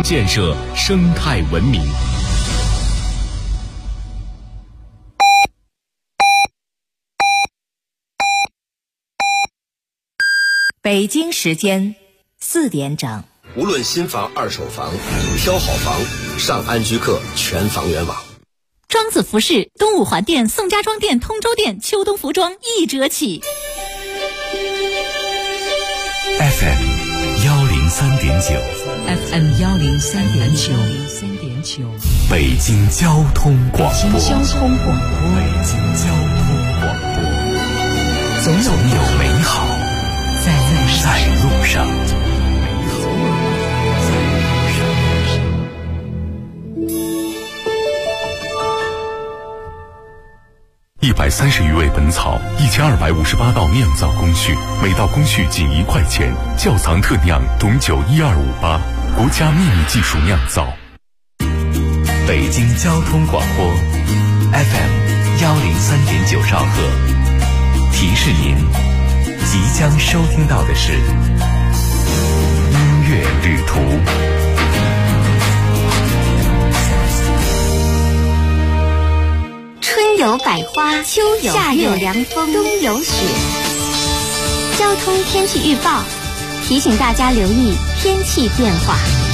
建设生态文明。 北京时间4点整。 无论新房、二手房，挑好房，上安居客全房源网。 庄子服饰、东五环店、宋家庄店、通州店秋冬服装1折起。 FM 103.9 FM 103.9 北京交通广播。 北京交通广播，总有美好在路上。 130余味本草，1258道酿造工序，每道工序仅1块钱。窖藏特酿董酒1258，国家秘密技术酿造。 北京交通广播 FM 103.9兆赫，提示您即将收听到的是音乐旅途。 春有百花，秋有夏有凉风，冬有雪。交通天气预报提醒大家留意天气变化。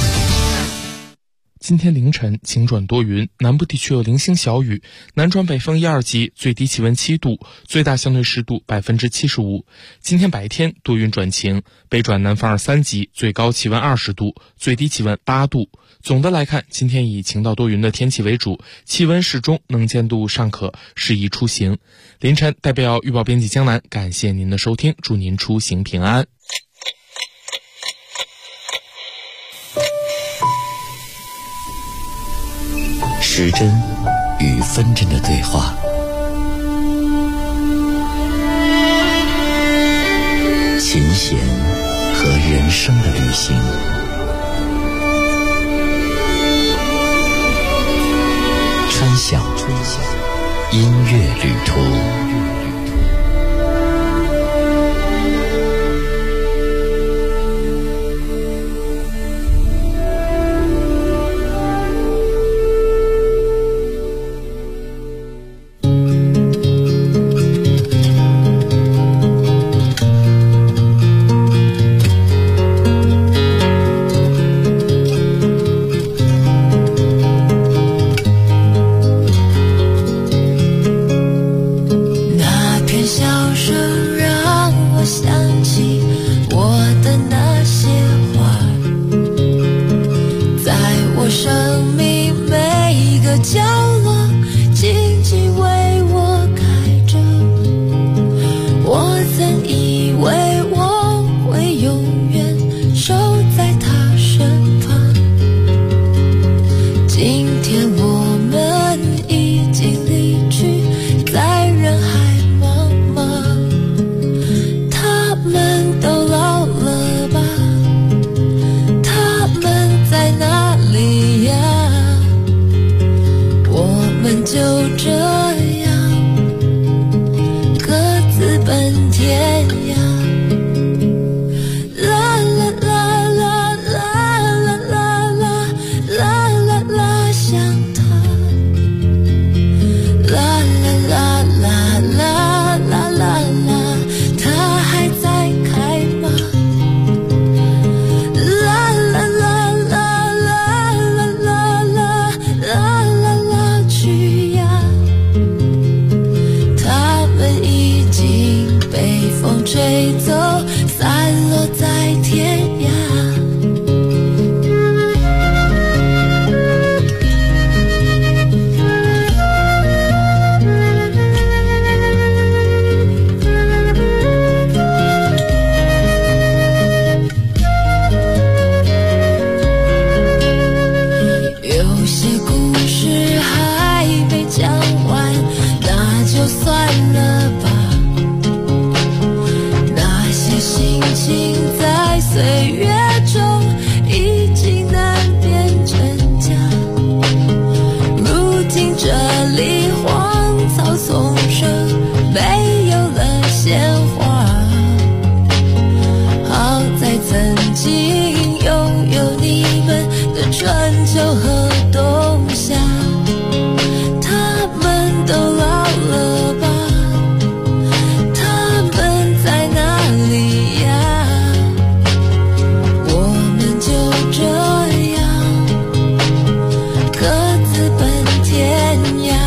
今天凌晨晴转多云，南部地区有零星小雨，南转北风1、2级，最低气温7度，最大相对湿度75%。今天白天多云转晴，北转南风2、3级，最高气温20度，最低气温8度。总的来看，今天以晴到多云的天气为主，气温适中，能见度尚可，适宜出行。凌晨代表预报编辑江南，感谢您的收听，祝您出行平安。 时针与分针的对话，琴弦和人生的旅行，春晓音乐旅途。 春秋和冬夏，他们都老了吧？他们在哪里呀？我们就这样各自奔天涯。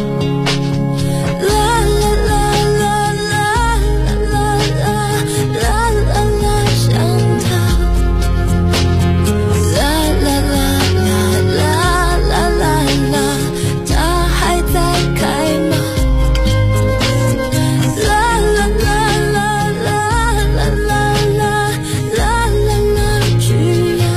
啦啦啦啦啦啦啦啦啦啦，想他。啦啦啦啦啦啦啦啦，他还在开吗？啦啦啦啦啦啦啦啦啦啦啦，去呀！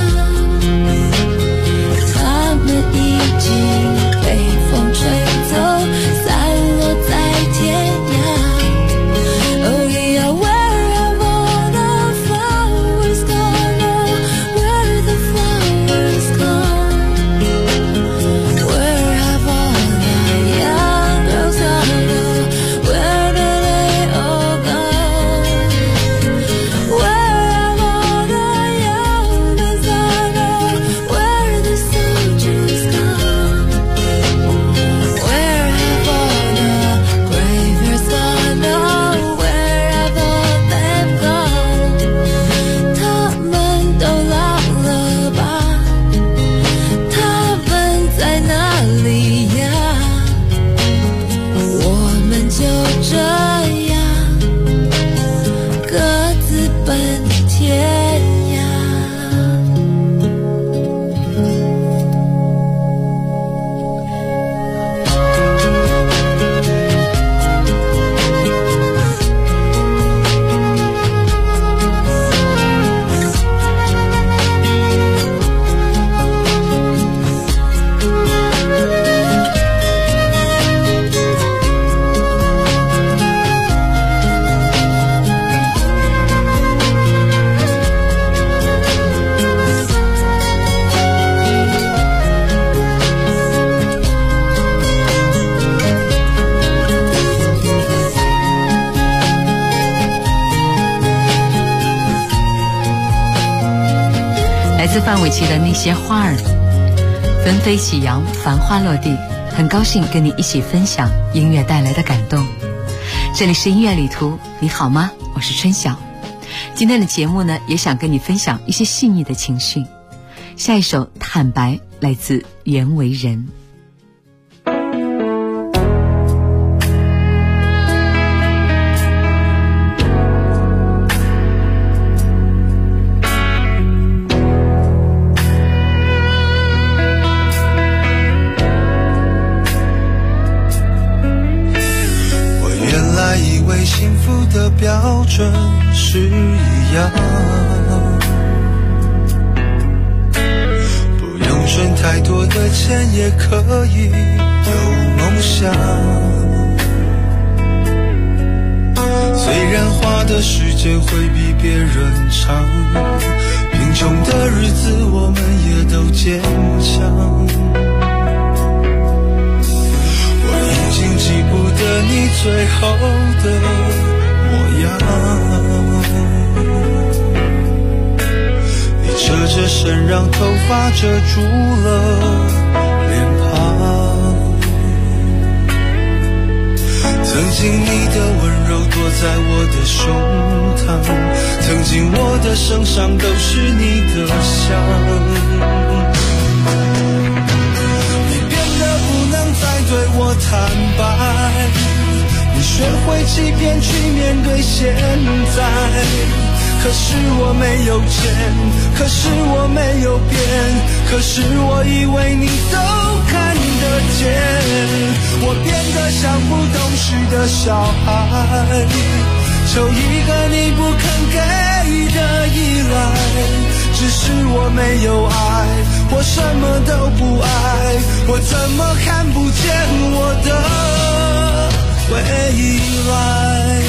他们已经被风吹走，散落在天涯。Oh yeah, where have all the flowers gone? Oh, where the flowers gone? Where have all the young girls gone? Oh, where do they all go? Where have all the young men gone? Oh, where the soldiers gone? Where have all the graveyards gone? Oh, where have all them gone? 他们都老了吧？他们在哪里呀？我们就这样各自奔天涯。 来自范玮琪的那些花儿，纷飞起扬，繁花落地。很高兴跟你一起分享音乐带来的感动。这里是音乐旅途，你好吗？我是春晓。今天的节目呢，也想跟你分享一些细腻的情绪。下一首《坦白》来自袁惟仁。 幸福的标准是一样，不用赚太多的钱也可以有梦想。虽然花的时间会比别人长，贫穷的日子我们也都坚强。已经记不得你最后的模样，你侧着身让头发遮住了脸庞。曾经你的温柔躲在我的胸膛，曾经我的身上都是你的香。再对我坦白，你学会欺骗去面对现在。可是我没有钱，可是我没有变，可是我以为你都看得见。我变得像不懂事的小孩，求一个你不肯给的依赖。只是我没有爱，我什么都不爱，我怎么看不见我的未来？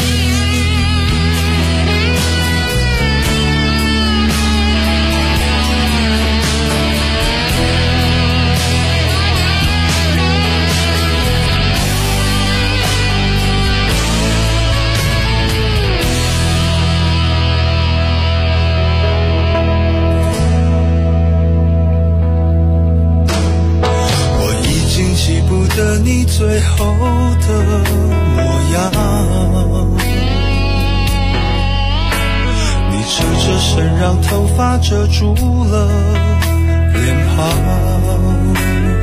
得你最后的模样。你侧着身，让头发遮住了脸庞。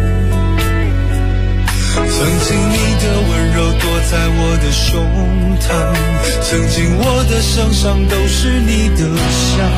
曾经你的温柔躲在我的胸膛，曾经我的身上都是你的香。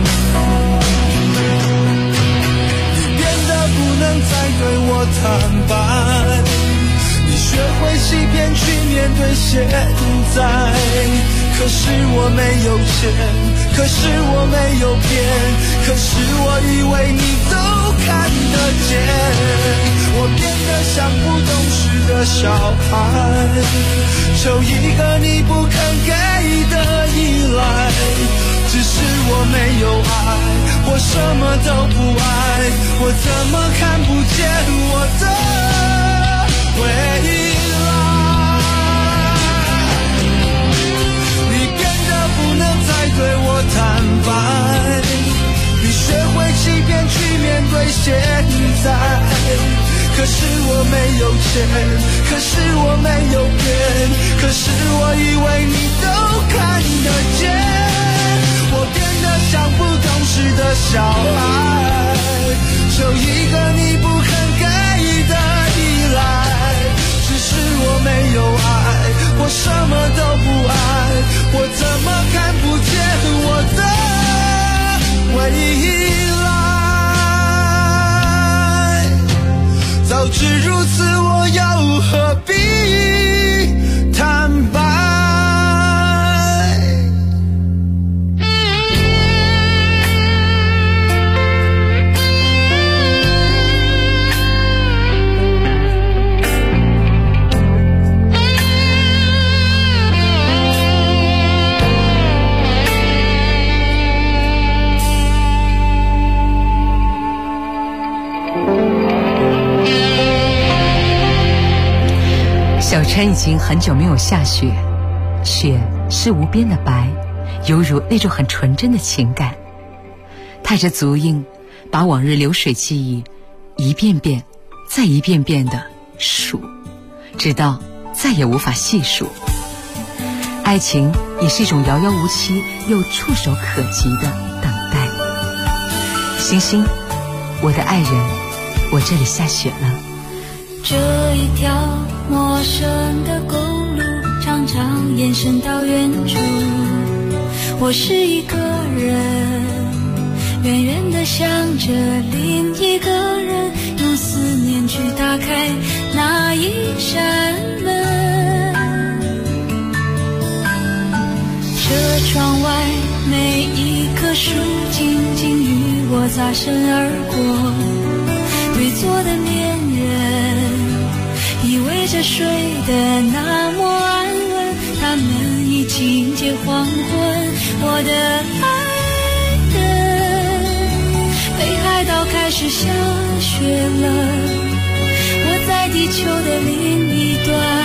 你变得不能再对我坦白，你学会欺骗去面对现在。可是我没有钱，可是我没有变，可是我以为你都看得见。我变得像不懂事的小孩，求一个你不肯给的依赖。只是我没有爱，我什么都不爱，我怎么看不见我的未来？你变得不能再对我坦白，你学会欺骗去面对现在。可是我没有钱，可是我没有变，可是我以为你都看得见。我变得像不懂事的小孩，求一个你不肯给的依赖。只是我没有爱，我什么都不爱，我怎么看不见我的未来？早知如此，我又何必坦白？ 小城已经很久没有下雪，雪是无边的白，犹如那种很纯真的情感，踏着足印，把往日流水记忆一遍遍再一遍遍地数，直到再也无法细数。爱情也是一种遥遥无期又触手可及的等待。星星，我的爱人，我这里下雪了。 这一条陌生的公路常常延伸到远处，我是一个人，远远地想着另一个人，用思念去打开那一扇门。车窗外每一棵树静静与我擦身而过，对坐的恋人依偎着睡得那么安稳，他们已经接黄昏。我的爱人，北海道开始下雪了，我在地球的另一端，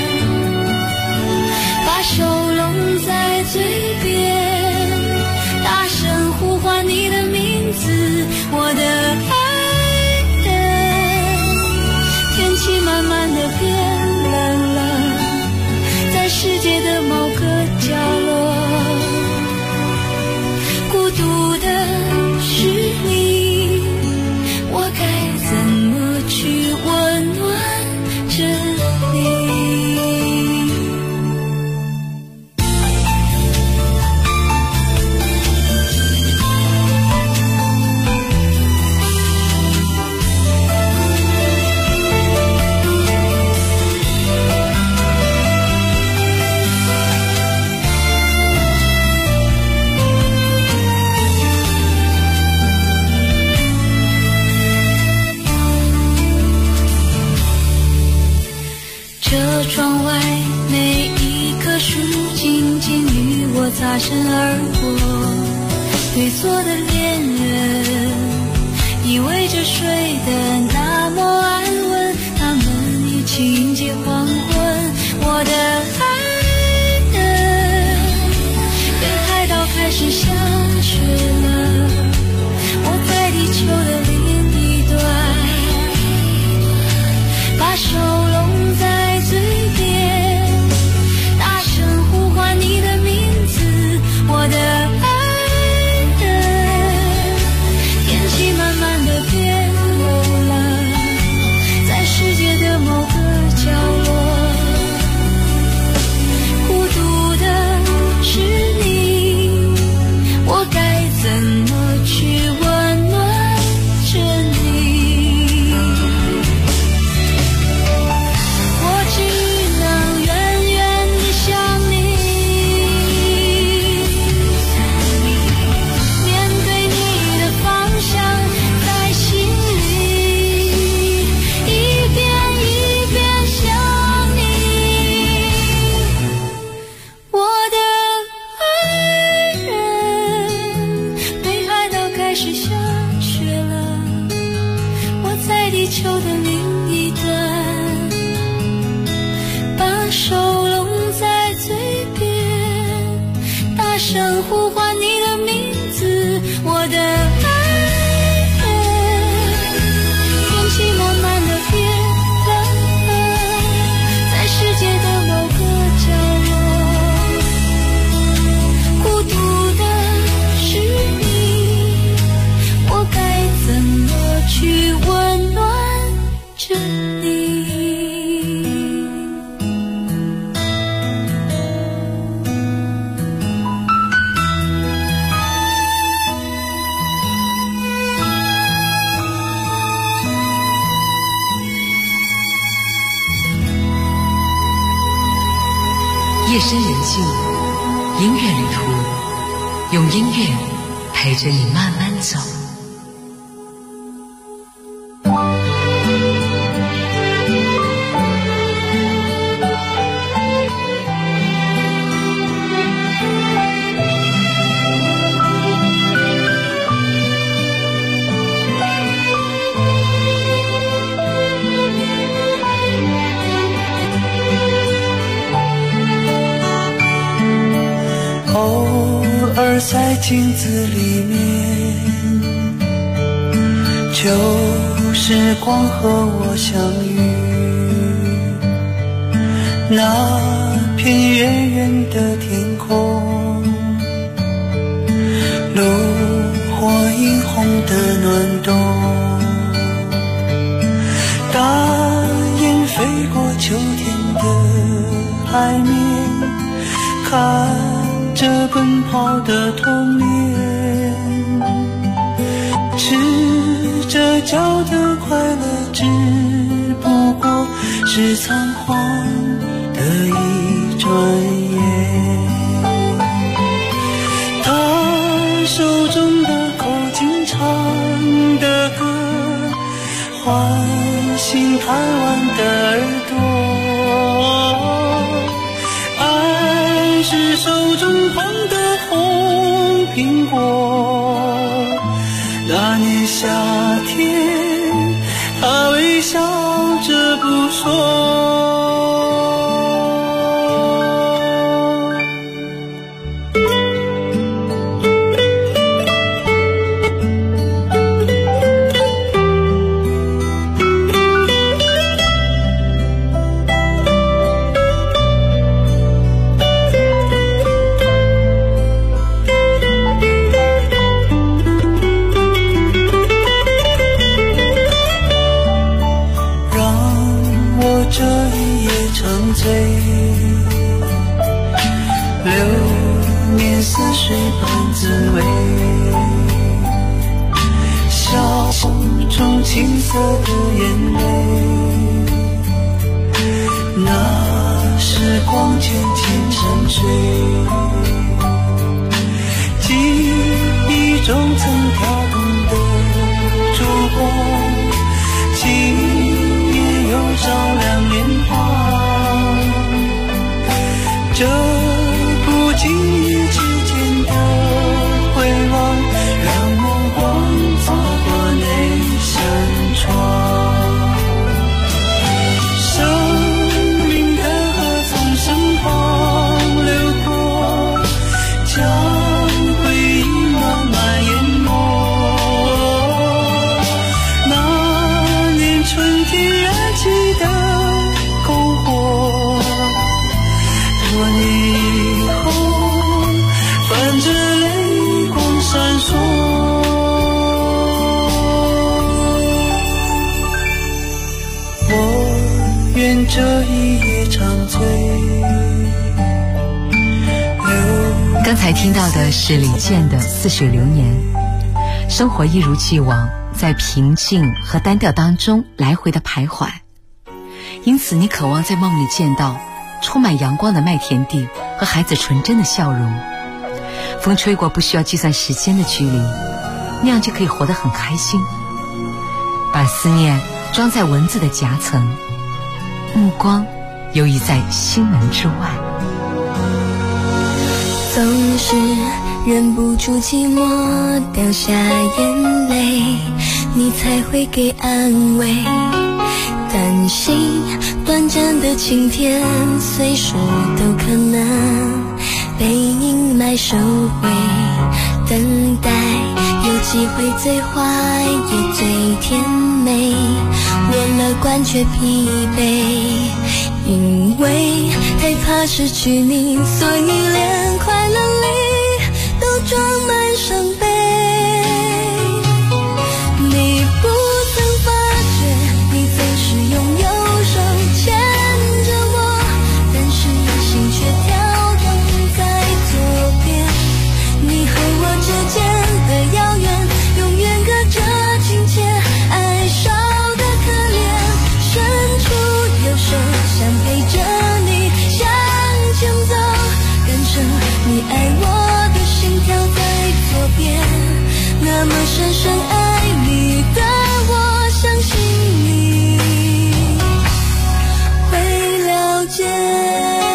把手拢在嘴边，大声呼唤你的名字，我的爱人。天气慢慢的变冷了，在世界的某个角落，孤独的是你，我该怎么去温暖这里？窗外每一棵树静静与我擦身而过，对坐的恋人依偎着睡得那么安稳，他们已经接黄昏。我的爱人，北海道开始下雪了，我在地球的另一端，把手球的另一端，把手拢在嘴边，大声呼唤你的名字，我的爱人。天气慢慢的变冷，在世界的某个角落，孤独的是你，我该怎么去温暖着你？ 夜深人静，音乐旅途，用音乐陪着你慢慢走。 偶尔在镜子里面，旧时光和我相遇，那片远远的天空，炉火映红的暖冬，大雁飞过秋天的海面，看着奔跑的童年，赤着脚的快乐只不过是仓皇的一转眼。他手中的口琴唱的歌，唤醒贪玩的耳朵，爱是手中捧的红苹果。那年夏天，他微笑着不说。流年似水般滋味，笑中青涩的眼泪，那时光渐渐沉睡，记忆中曾跳动的烛光，今夜又照亮脸庞。这不经意之间的回望，让目光走过那扇窗。生命的河从身旁流过，将回忆慢慢淹没。那年春天燃起的篝火，多年以后，泛着泪光闪烁。我愿这一夜长醉。 刚才听到的是李健的《似水流年》。生活一如既往，在平静和单调当中来回的徘徊，因此你渴望在梦里见到充满阳光的麦田地和孩子纯真的笑容，风吹过不需要计算时间的距离，那样就可以活得很开心。把思念装在文字的夹层，目光游移在心门之外。 总是忍不住寂寞掉下眼泪，你才会给安慰。担心短暂的晴天随时都可能被阴霾收回，等待有机会最坏也最甜美，我乐观却疲惫，因为太怕失去你，所以连快乐里都装满伤悲。你不曾发觉，你总是用右手牵着我，但是心却跳动在左边。你和我之间的遥远，永远隔着亲切，爱少的可怜，伸出右手想陪着你向前走，感受你爱我的心跳在左边，那么深深爱你的我，相信你会了解。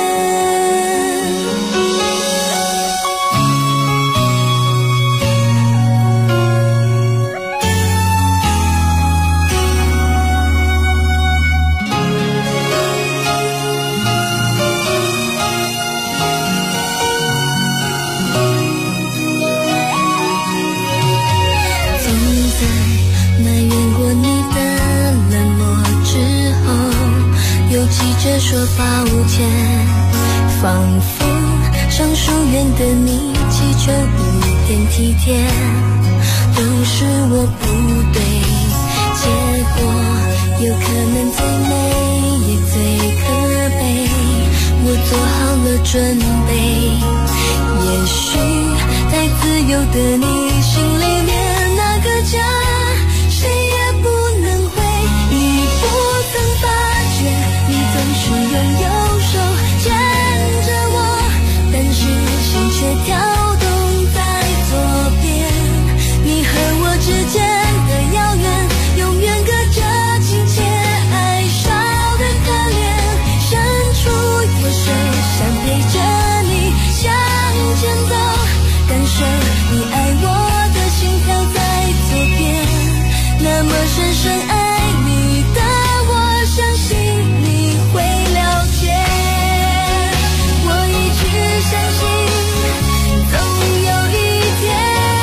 着说抱歉，仿佛上书院的你祈求一点体贴，都是我不对，结果有可能最美也最可悲，我做好了准备，也许在自由的你心里面那个家谁也不能回，你不曾发觉你总是用右手牵着我，但是心却跳动在左边。你和我之间的遥远，永远隔着亲切，爱少的可怜，伸出右手想陪着你向前走，感受你爱我的心跳在左边，那么深深爱你的我，相信你会了解。我一直相信总有一天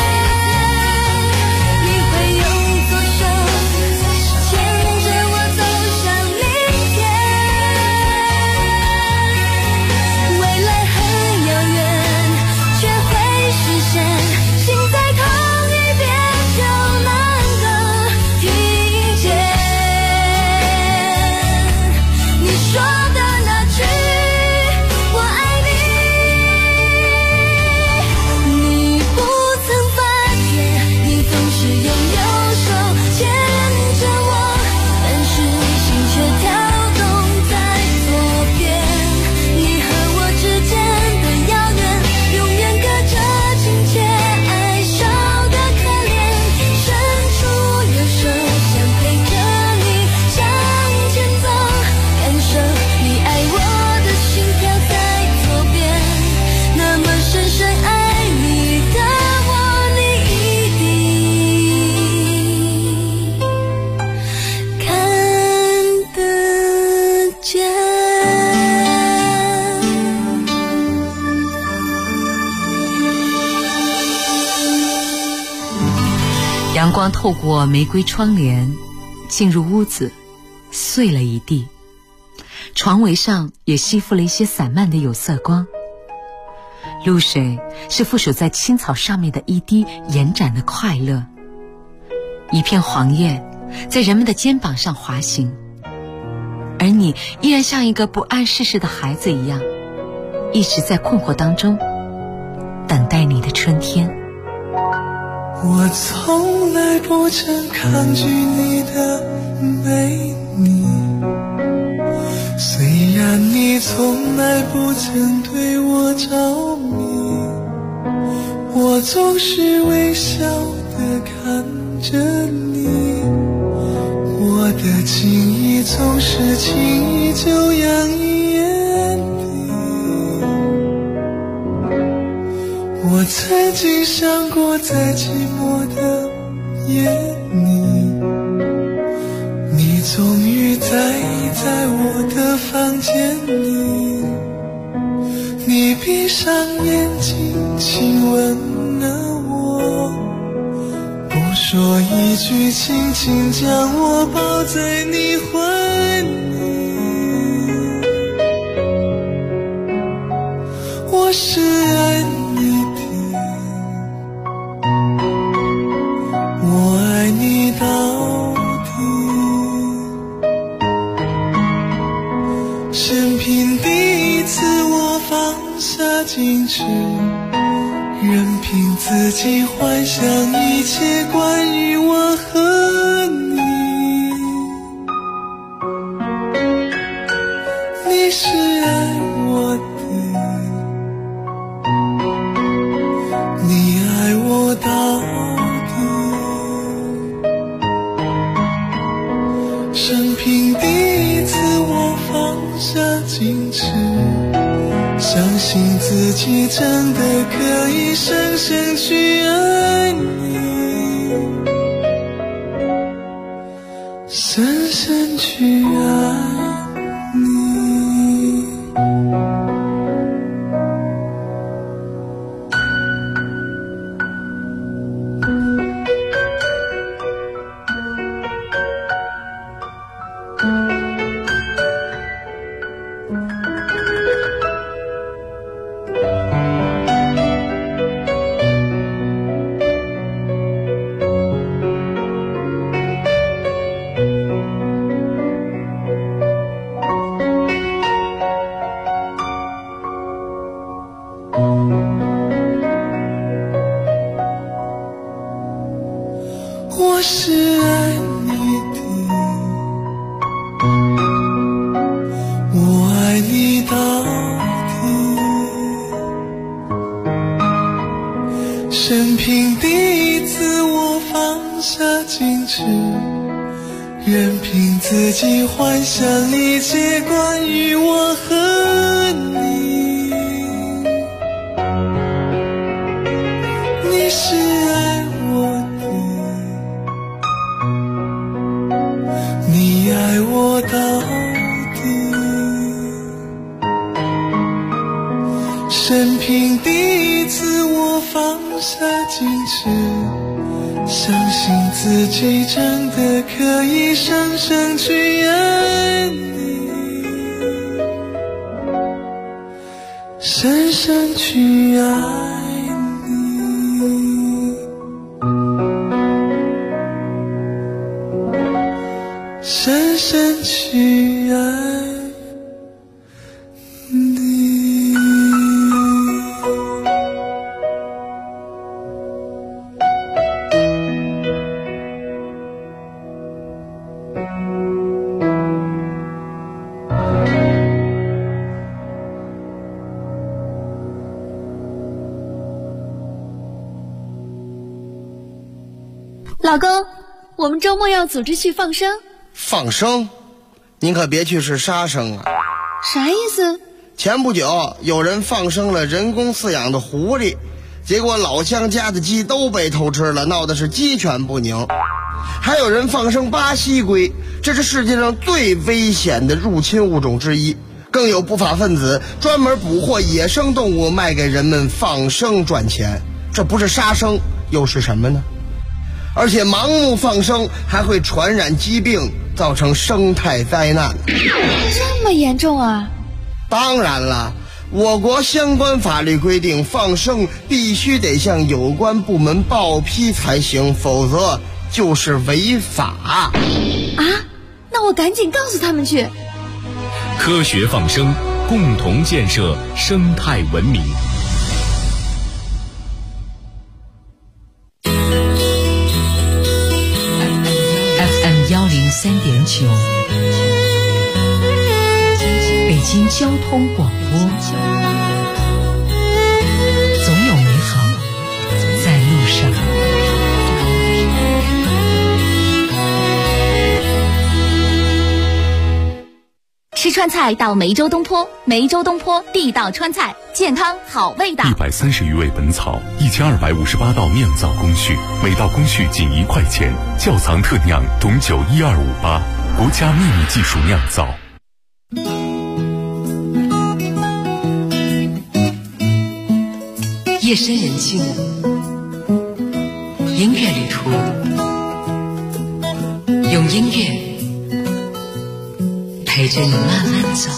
你会用左手牵着我走向明天，未来很遥远却会实现，心在同一边就能够听见你说的那句我爱你。你不曾发觉你总是用右手牵着我，但是心却跳动在左边。你和我之间的遥远，永远隔着亲切，爱少的可怜，伸出右手想陪着你向前走，感受你爱我的心跳在左边，那么深深爱你的我，你一定看得见。 阳光透过玫瑰窗帘进入屋子，碎了一地，床围上也吸附了一些散漫的有色光。露水是附属在青草上面的一滴延展的快乐，一片黄叶在人们的肩膀上滑行，而你依然像一个不谙世事的孩子一样，一直在困惑当中等待你的春天。 我从来不曾抗拒你的美丽，虽然你从来不曾对我着迷，我总是微笑地看着你，我的情意总是轻易就洋溢眼底，我我曾经想过，在寂寞的夜里，你终于在我的房间里，你闭上眼睛亲吻了我，不说一句，轻轻将我抱在你怀里。我是爱你的，我爱你到底。生平第一次我放下矜持，任凭自己幻想一切关于我和你。你是爱我的，你爱我到底。生平第一次我放下矜持，相信自己真的可以深深去爱你，深深去爱你。我是爱你的，我爱你到底。生平第一次我放下矜持，任凭自己幻想一切关于我和你。你是爱我的，你爱我到底。生平第一次我放下矜持，相信自己真的可以深深去爱你，深深去爱你，深深去爱你。 老公，我们周末要组织去放生。 放生？您可别去是杀生啊！ 啥意思？ 前不久有人放生了人工饲养的狐狸，结果老乡家的鸡都被偷吃了，闹得是鸡犬不宁。还有人放生巴西龟，这是世界上最危险的入侵物种之一。更有不法分子专门捕获野生动物卖给人们放生赚钱，这不是杀生又是什么呢？而且盲目放生还会传染疾病，造成生态灾难。 这么严重啊？ 当然了，我国相关法律规定，放生必须得向有关部门报批才行，否则就是违法。 啊？那我赶紧告诉他们去。 科学放生，共同建设生态文明。 103.9，北京交通广播，总有美好在路上。 吃吃川菜到梅州东坡，梅州东坡地道川菜，健康好味道。 130余味本草，1258道酿造工序，每道工序仅1块钱，窖藏特酿董酒12588，国家秘密技术酿造。 夜深人静，音乐旅途，用音乐陪着你慢慢走。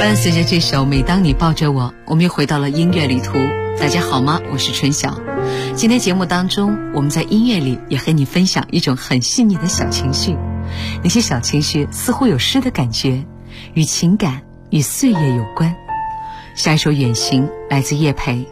伴随着这首《每当你抱着我》，我们又回到了音乐旅途。大家好吗？我是春晓。今天节目当中，我们在音乐里也和你分享一种很细腻的小情绪，那些小情绪似乎有诗的感觉，与情感与岁月有关。下一首《远行》来自叶培。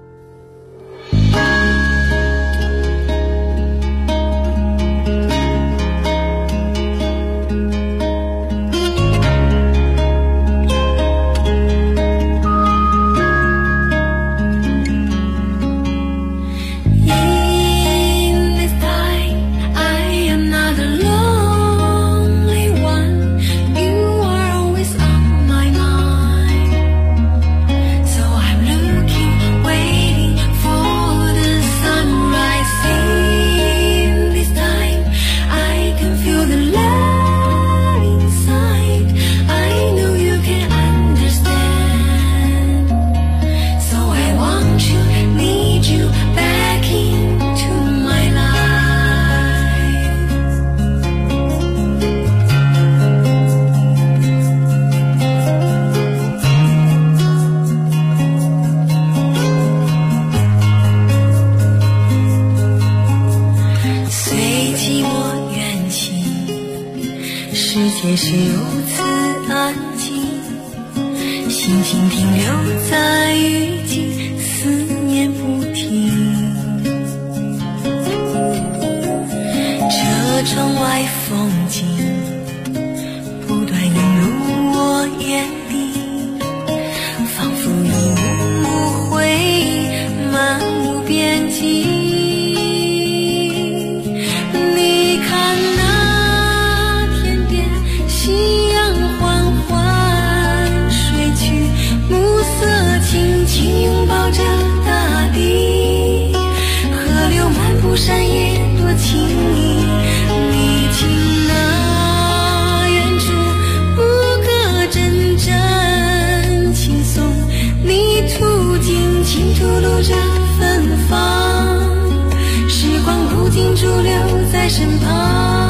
世界是如此安静，心情停留在雨季，思念不停。车窗外风景不断映入我眼底，仿佛一幕幕回忆漫无边际。山野多情意，历经那远处不可真正轻松，泥土尽情吐露着芬芳，时光不禁驻留在身旁。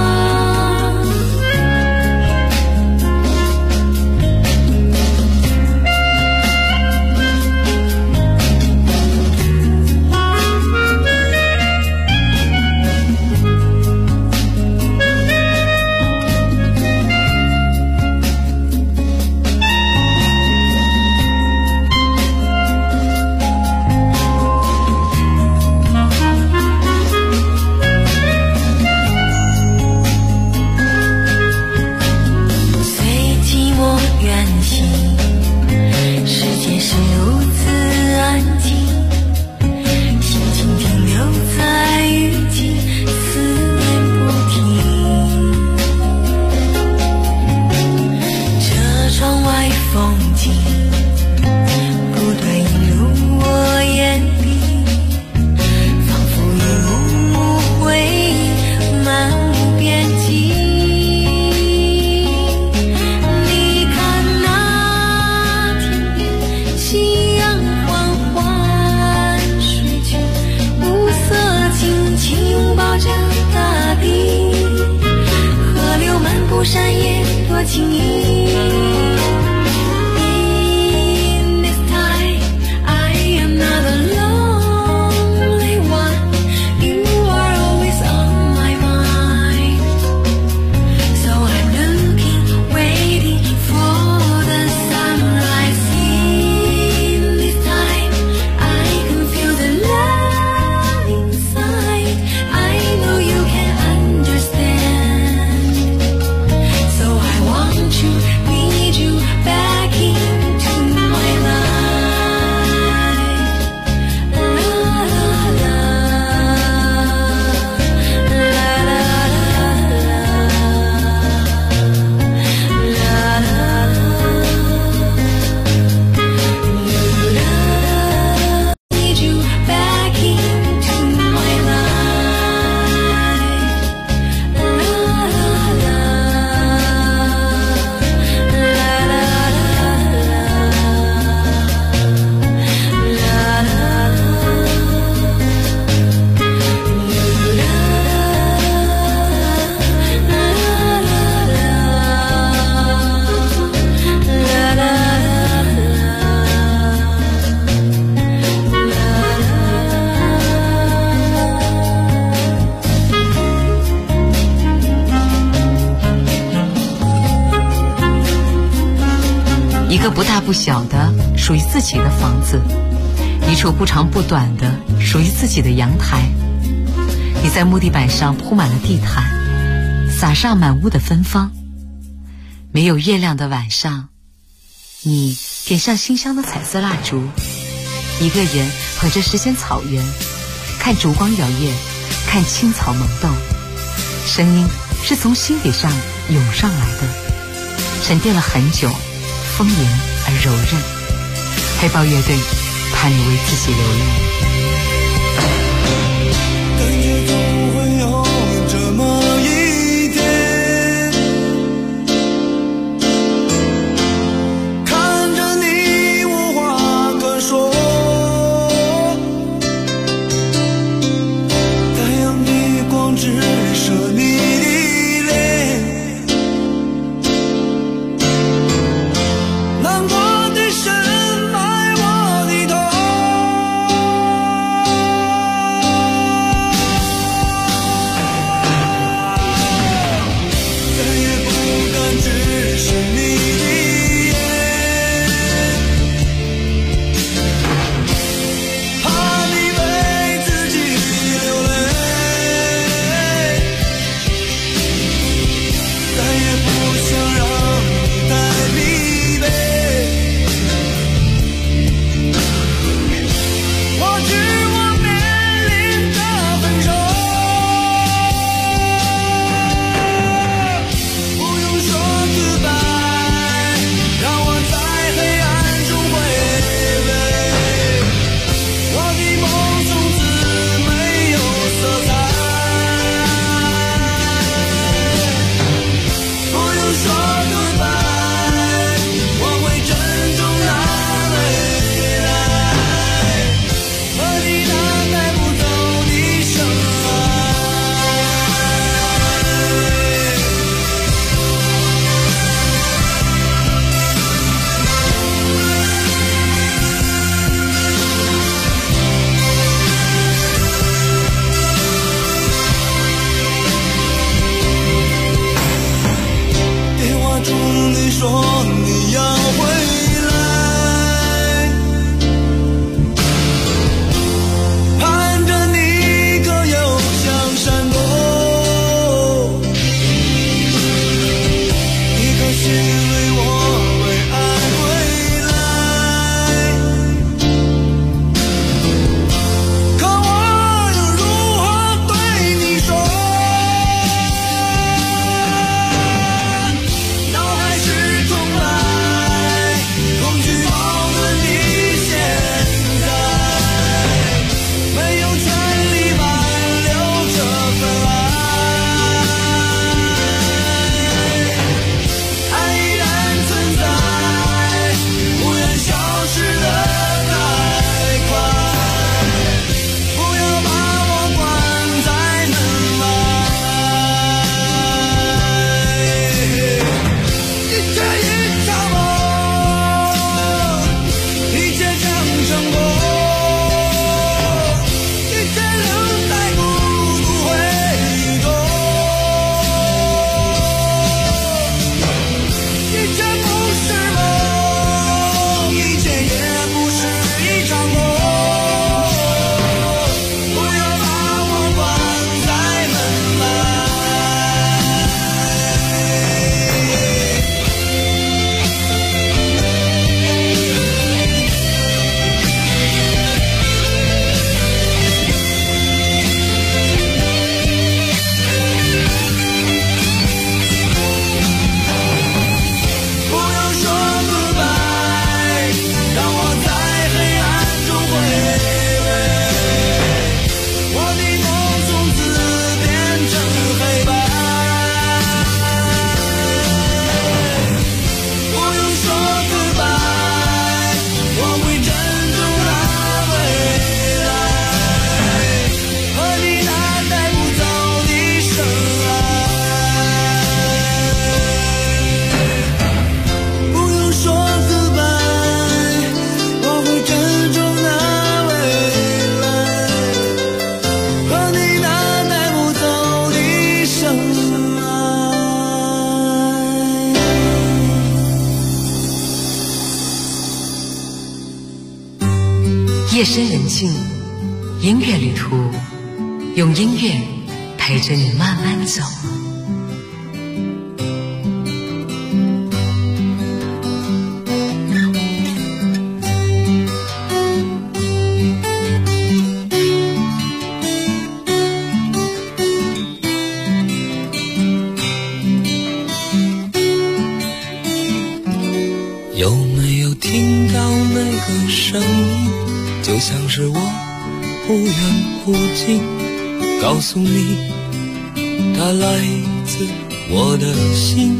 山野多情意。You 个不大不小的属于自己的房子，一处不长不短的属于自己的阳台。你在木地板上铺满了地毯，撒上满屋的芬芳。没有月亮的晚上，你点上馨香的彩色蜡烛，一个人捧着10仙草原，看烛光摇曳，看青草萌动，声音是从心底上涌上来的，沉淀了很久，丰盈而柔韧。黑豹乐队盼你为自己留恋。 感觉总会有这么一天，看着你无话可说，太阳的光直射你的脸，难过的深埋我的头。 夜深人静，音乐旅途，用音乐陪着你慢慢走。 有没有听到那个声音，就像是我忽远忽近，告诉你它来自我的心，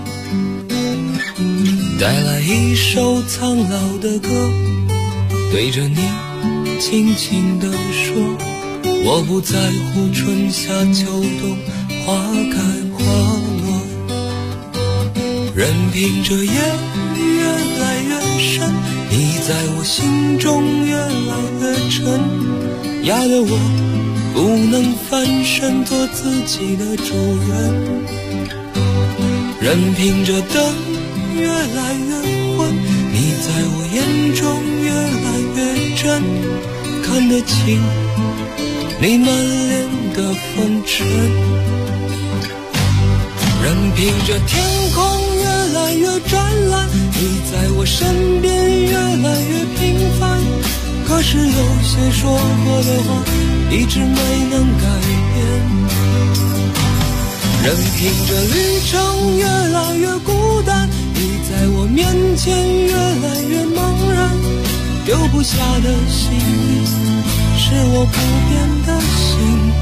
带来一首苍老的歌，对着你轻轻地说，我不在乎春夏秋冬花开花落，任凭这夜越来越深，你在我心中越来越沉，压得我不能翻身做自己的主人，任凭着灯越来越昏，你在我眼中越来越真，看得清你满脸的风尘，任凭着天空越来越湛蓝，你在我身边越来越平凡，可是有些说过的话一直没能改变，任凭着旅程越来越孤单，你在我面前越来越茫然，丢不下的心是我不变的心。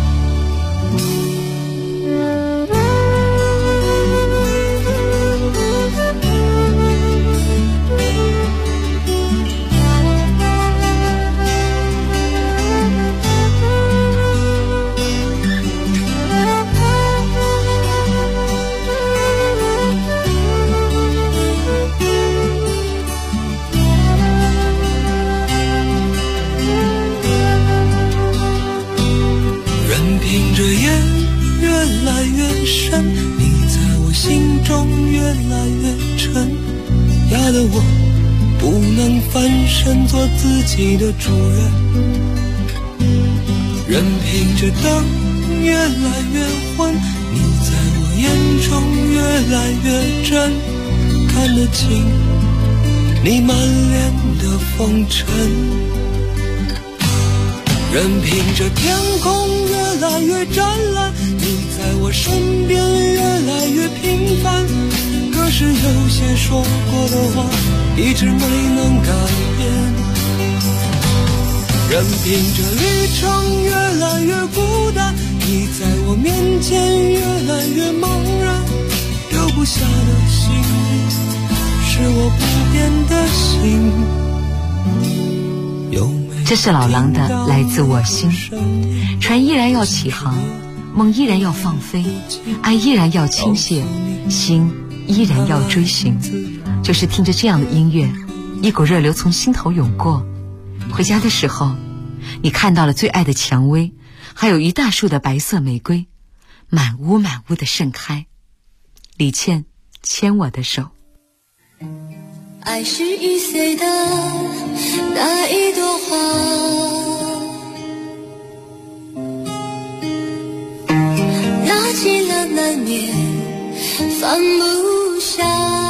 凭着夜越来越深，你在我心中越来越沉，压得我不能翻身做自己的主人，任凭着灯越来越昏，你在我眼中越来越真，看得清你满脸的风尘，任凭着天空越来越湛蓝，你在我身边越来越平凡，可是有些说过的话一直没能改变，任凭着旅程越来越孤单，你在我面前越来越茫然，丢不下的心是我不变的心。 这是老狼的《来自我心》，船依然要起航，梦依然要放飞，爱依然要倾泻，心依然要追寻。就是听着这样的音乐，一股热流从心头涌过。回家的时候，你看到了最爱的蔷薇，还有一大束的白色玫瑰，满屋满屋的盛开。李倩牵我的手。 爱是易碎的那一朵花，拿起了难免放不下，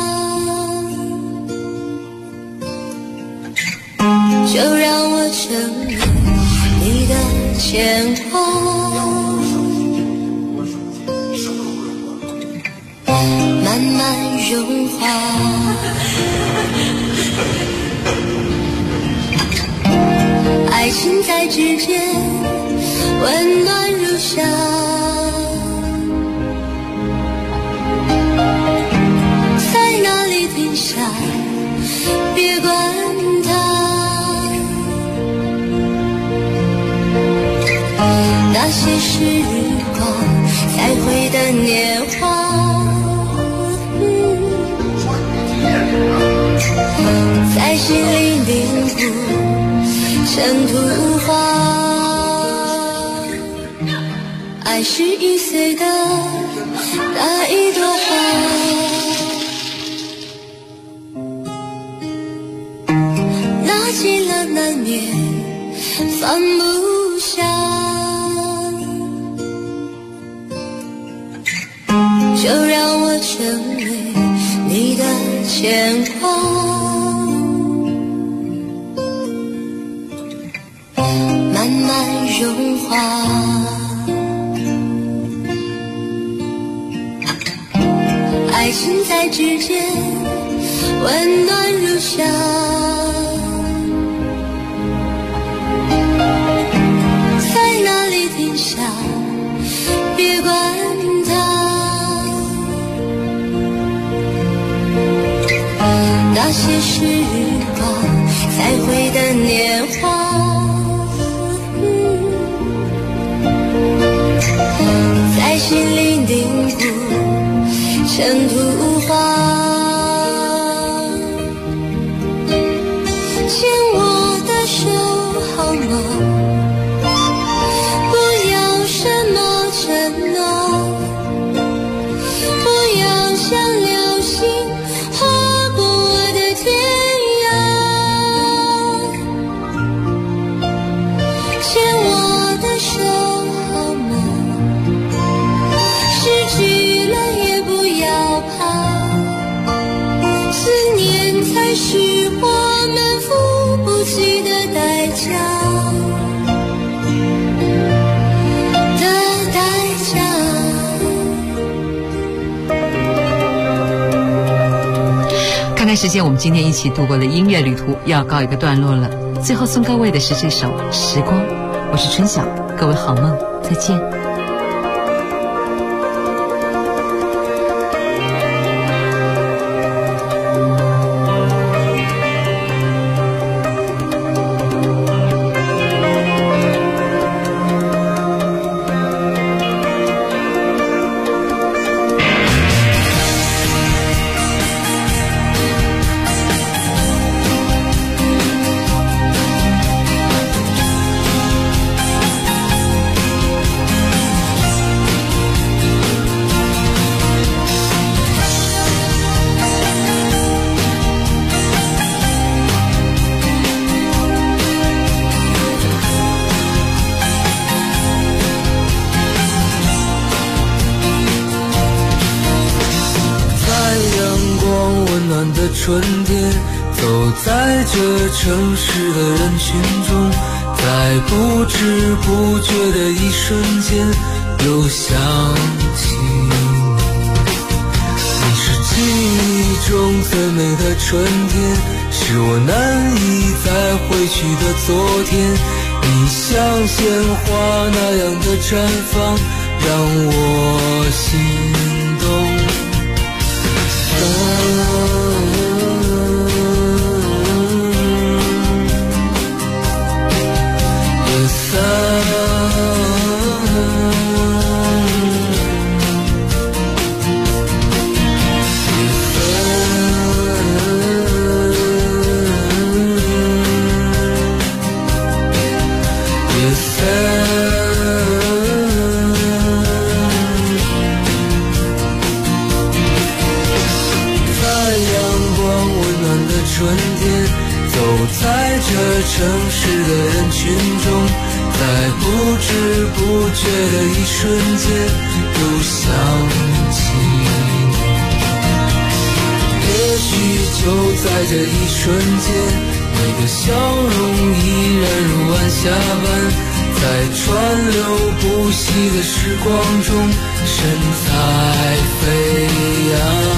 就让我成为你的牵挂，慢慢融化。爱情在指尖温暖如夏，在哪里停下别管它，那些时光才会的年华，在心里凝固成图画。爱是易碎的那一朵花，拿起了难免放不下，就让我成为你的牵挂，慢慢融化。爱情在指尖，温暖如夏。在哪里停下？别管它。那些时光，才会的年华。在心里凝固。成图画，牵我的手好吗？不要什么承诺，不要像流星划过我的天涯，牵我的手好吗？失去了也不要怕，思念才是我们付不起的代价的代价。 看看时间，我们今天一起度过的音乐旅途要告一个段落了。最后送各位的是这首《时光》，我是春晓，各位好梦，再见。 春天，走在这城市的人群中，在不知不觉的一瞬间，又想起你是记忆中最美的春天，是我难以再回去的昨天。你像鲜花那样的绽放，让我心动。城市的人群中，在不知不觉的一瞬间，又想起你。也许就在这一瞬间，你的笑容依然如晚霞般，在川流不息的时光中，神采飞扬。